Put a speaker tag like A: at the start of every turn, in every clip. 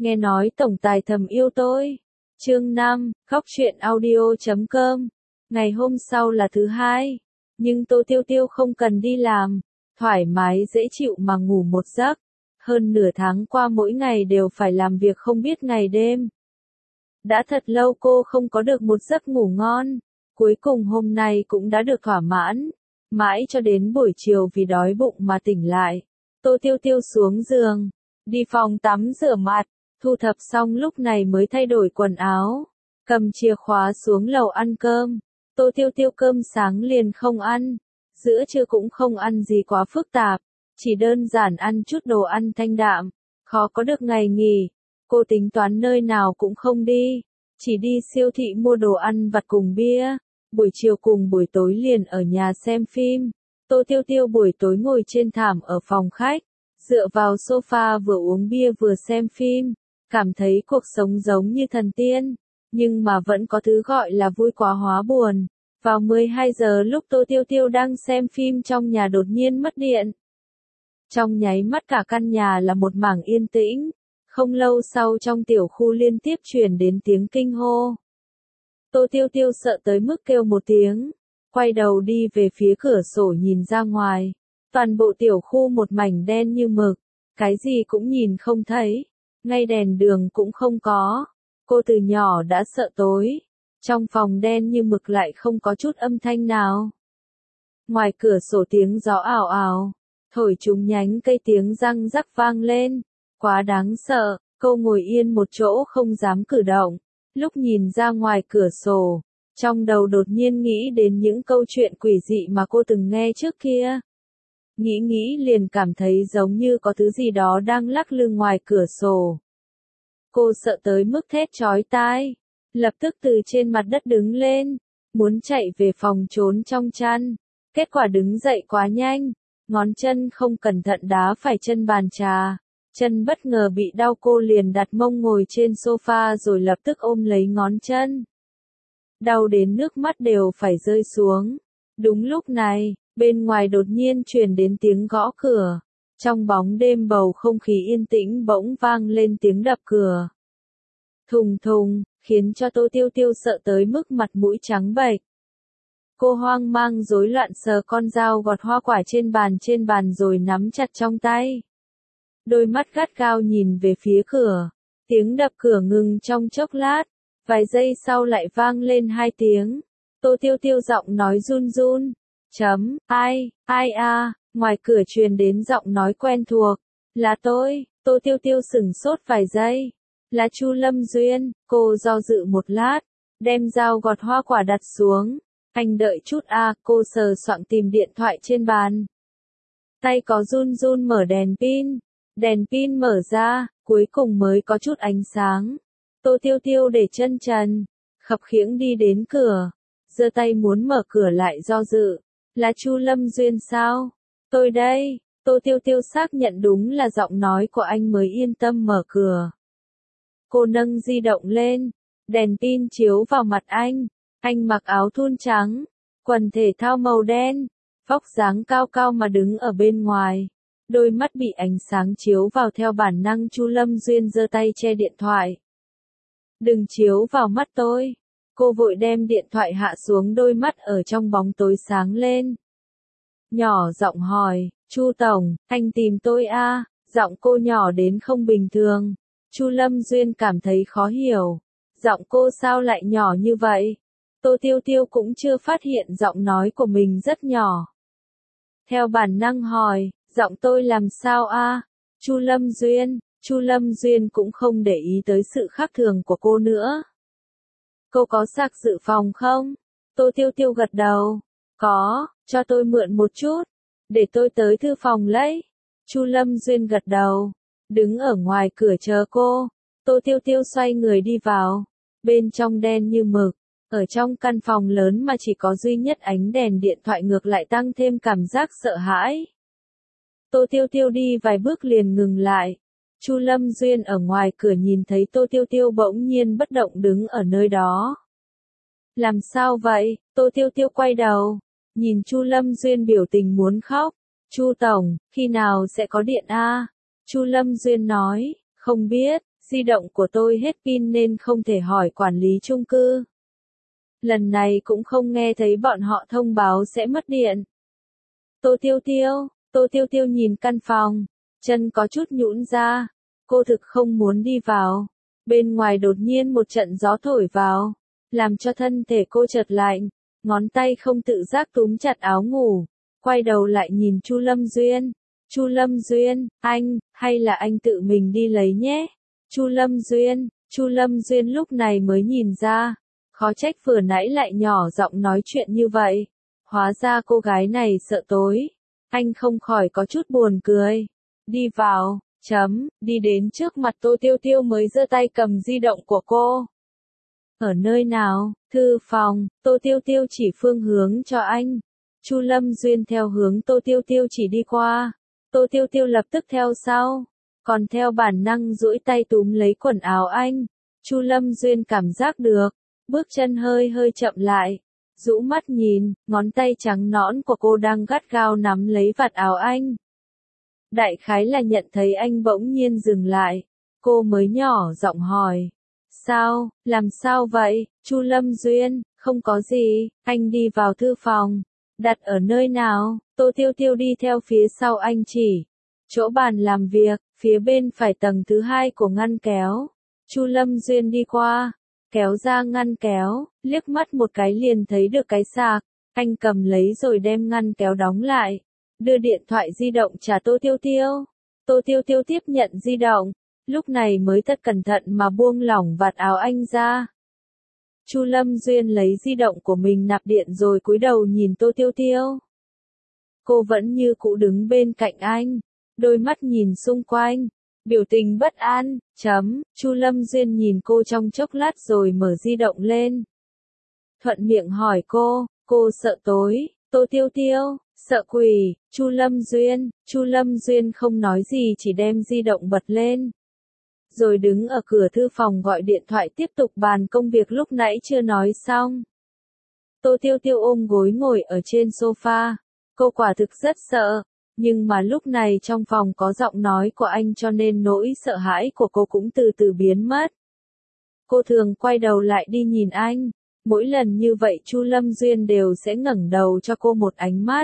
A: Nghe nói tổng tài thầm yêu tôi. Chương 5, Khóc Chuyện Audio.com. Ngày hôm sau là thứ hai, nhưng Tô Tiêu Tiêu không cần đi làm, thoải mái dễ chịu mà ngủ một giấc. Hơn nửa tháng qua mỗi ngày đều phải làm việc không biết ngày đêm. Đã thật lâu cô không có được một giấc ngủ ngon, cuối cùng hôm nay cũng đã được thỏa mãn. Mãi cho đến buổi chiều vì đói bụng mà tỉnh lại, Tô Tiêu Tiêu xuống giường, đi phòng tắm rửa mặt, thu thập xong lúc này mới thay đổi quần áo, cầm chìa khóa xuống lầu ăn cơm. Tô Tiêu Tiêu cơm sáng liền không ăn, giữa trưa cũng không ăn gì quá phức tạp, chỉ đơn giản ăn chút đồ ăn thanh đạm, khó có được ngày nghỉ. Cô tính toán nơi nào cũng không đi, chỉ đi siêu thị mua đồ ăn vặt cùng bia. Buổi chiều cùng buổi tối liền ở nhà xem phim. Tô Tiêu Tiêu buổi tối ngồi trên thảm ở phòng khách, dựa vào sofa vừa uống bia vừa xem phim, cảm thấy cuộc sống giống như thần tiên, nhưng mà vẫn có thứ gọi là vui quá hóa buồn. Vào 12 giờ lúc Tô Tiêu Tiêu đang xem phim trong nhà đột nhiên mất điện. Trong nháy mắt cả căn nhà là một mảng yên tĩnh, không lâu sau trong tiểu khu liên tiếp truyền đến tiếng kinh hô. Tô Tiêu Tiêu sợ tới mức kêu một tiếng, quay đầu đi về phía cửa sổ nhìn ra ngoài. Toàn bộ tiểu khu một mảnh đen như mực, cái gì cũng nhìn không thấy, ngay đèn đường cũng không có. Cô từ nhỏ đã sợ tối, trong phòng đen như mực lại không có chút âm thanh nào. Ngoài cửa sổ tiếng gió ào ào, thổi trúng nhánh cây tiếng răng rắc vang lên, quá đáng sợ. Cô ngồi yên một chỗ không dám cử động. Lúc nhìn ra ngoài cửa sổ, trong đầu đột nhiên nghĩ đến những câu chuyện quỷ dị mà cô từng nghe trước kia. Nghĩ liền cảm thấy giống như có thứ gì đó đang lắc lư ngoài cửa sổ. Cô sợ tới mức thét chói tai, lập tức từ trên mặt đất đứng lên, muốn chạy về phòng trốn trong chăn. Kết quả đứng dậy quá nhanh, ngón chân không cẩn thận đá phải chân bàn trà. Chân bất ngờ bị đau, cô liền đặt mông ngồi trên sofa rồi lập tức ôm lấy ngón chân. Đau đến nước mắt đều phải rơi xuống. Đúng lúc này, bên ngoài đột nhiên truyền đến tiếng gõ cửa. Trong bóng đêm bầu không khí yên tĩnh bỗng vang lên tiếng đập cửa. Thùng thùng, khiến cho Tô Tiêu Tiêu sợ tới mức mặt mũi trắng bệch. Cô hoang mang rối loạn sờ con dao gọt hoa quả trên bàn rồi nắm chặt trong tay. Đôi mắt gắt gao nhìn về phía cửa, tiếng đập cửa ngừng trong chốc lát, vài giây sau lại vang lên 2 tiếng. Tô Tiêu Tiêu giọng nói run run, ai a, ngoài cửa truyền đến giọng nói quen thuộc, là tôi. Tô Tiêu Tiêu sửng sốt vài giây, là Chu Lâm Duyên. Cô do dự một lát, đem dao gọt hoa quả đặt xuống. Anh đợi chút a. Cô sờ soạng tìm điện thoại trên bàn, tay có run run mở đèn pin mở ra, cuối cùng mới có chút ánh sáng. Tô Tiêu Tiêu để chân trần, khập khiễng đi đến cửa, giơ tay muốn mở cửa lại do dự. Là Chu Lâm Duyên sao? Tôi đây. Tô Tiêu Tiêu xác nhận đúng là giọng nói của anh mới yên tâm mở cửa. Cô nâng di động lên, đèn pin chiếu vào mặt anh. Anh mặc áo thun trắng, quần thể thao màu đen, vóc dáng cao cao mà đứng ở bên ngoài. Đôi mắt bị ánh sáng chiếu vào theo bản năng Chu Lâm Duyên giơ tay che điện thoại. Đừng chiếu vào mắt tôi. Cô vội đem điện thoại hạ xuống, đôi mắt ở trong bóng tối sáng lên. Nhỏ giọng hỏi, Chu Tổng, anh tìm tôi à? Giọng cô nhỏ đến không bình thường. Chu Lâm Duyên cảm thấy khó hiểu. Giọng cô sao lại nhỏ như vậy? Tô Tiêu Tiêu cũng chưa phát hiện giọng nói của mình rất nhỏ. Theo bản năng hỏi, giọng tôi làm sao a? Chu Lâm Duyên cũng không để ý tới sự khác thường của cô nữa. Cô có sạc dự phòng không? Tô Tiêu Tiêu gật đầu. Có, cho tôi mượn một chút, để tôi tới thư phòng lấy. Chu Lâm Duyên gật đầu, đứng ở ngoài cửa chờ cô. Tô Tiêu Tiêu xoay người đi vào, bên trong đen như mực. Ở trong căn phòng lớn mà chỉ có duy nhất ánh đèn điện thoại ngược lại tăng thêm cảm giác sợ hãi. Tô Tiêu Tiêu đi vài bước liền ngừng lại. Chu Lâm Duyên ở ngoài cửa nhìn thấy Tô Tiêu Tiêu bỗng nhiên bất động đứng ở nơi đó. Làm sao vậy? Tô Tiêu Tiêu quay đầu, nhìn Chu Lâm Duyên biểu tình muốn khóc. Chu Tổng, khi nào sẽ có điện a? Chu Lâm Duyên nói, không biết, Di động của tôi hết pin nên không thể hỏi quản lý chung cư. Lần này cũng không nghe thấy bọn họ thông báo sẽ mất điện. Tô Tiêu Tiêu nhìn căn phòng, chân có chút nhũn ra. Cô thực không muốn đi vào. Bên ngoài đột nhiên một trận gió thổi vào, làm cho thân thể cô chợt lạnh, ngón tay không tự giác túm chặt áo ngủ, quay đầu lại nhìn Chu Lâm Duyên. Chu Lâm Duyên, hay là anh tự mình đi lấy nhé. Chu Lâm Duyên lúc này mới nhìn ra, khó trách vừa nãy lại nhỏ giọng nói chuyện như vậy. Hóa ra cô gái này sợ tối. Anh không khỏi có chút buồn cười. Đi vào, đi đến trước mặt Tô Tiêu Tiêu mới giơ tay cầm di động của cô. Ở nơi nào? Thư phòng. Tô Tiêu Tiêu chỉ phương hướng cho anh. Chu Lâm Duyên theo hướng Tô Tiêu Tiêu chỉ đi qua. Tô Tiêu Tiêu lập tức theo sau, còn theo bản năng duỗi tay túm lấy quần áo anh. Chu Lâm Duyên cảm giác được, bước chân hơi chậm lại, rũ mắt nhìn, ngón tay trắng nõn của cô đang gắt gao nắm lấy vạt áo anh. Đại khái là nhận thấy anh bỗng nhiên dừng lại, cô mới nhỏ giọng hỏi. Sao, làm sao vậy? Chu Lâm Duyên, không có gì, anh đi vào thư phòng. Đặt ở nơi nào? Tô Tiêu Tiêu đi theo phía sau anh chỉ. Chỗ bàn làm việc, phía bên phải tầng thứ 2 của ngăn kéo. Chu Lâm Duyên đi qua, kéo ra ngăn kéo, liếc mắt một cái liền thấy được cái sạc. Anh cầm lấy rồi đem ngăn kéo đóng lại. Đưa điện thoại di động trả Tô Tiêu Tiêu. Tô Tiêu Tiêu tiếp nhận di động, lúc này mới thật cẩn thận mà buông lỏng vạt áo anh ra. Chu Lâm Duyên lấy di động của mình nạp điện rồi cúi đầu nhìn Tô Tiêu Tiêu. Cô vẫn như cũ đứng bên cạnh anh, đôi mắt nhìn xung quanh, biểu tình bất an. Chu Lâm Duyên nhìn cô trong chốc lát rồi mở di động lên. Thuận miệng hỏi cô sợ tối? Tô Tiêu Tiêu, sợ quỷ. Chu Lâm Duyên không nói gì chỉ đem di động bật lên. Rồi đứng ở cửa thư phòng gọi điện thoại tiếp tục bàn công việc lúc nãy chưa nói xong. Tô Tiêu Tiêu ôm gối ngồi ở trên sofa. Cô quả thực rất sợ, nhưng mà lúc này trong phòng có giọng nói của anh cho nên nỗi sợ hãi của cô cũng từ từ biến mất. Cô thường quay đầu lại đi nhìn anh, mỗi lần như vậy Chu Lâm Duyên đều sẽ ngẩng đầu cho cô một ánh mắt.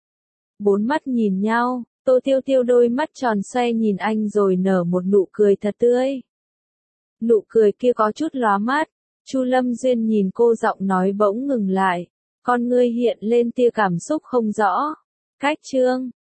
A: 4 mắt nhìn nhau, Tô Tiêu Tiêu đôi mắt tròn xoe nhìn anh rồi nở một nụ cười thật tươi. Nụ cười kia có chút lóa mắt, Chu Lâm Duyên nhìn cô giọng nói bỗng ngừng lại, con ngươi hiện lên tia cảm xúc không rõ. Cách chương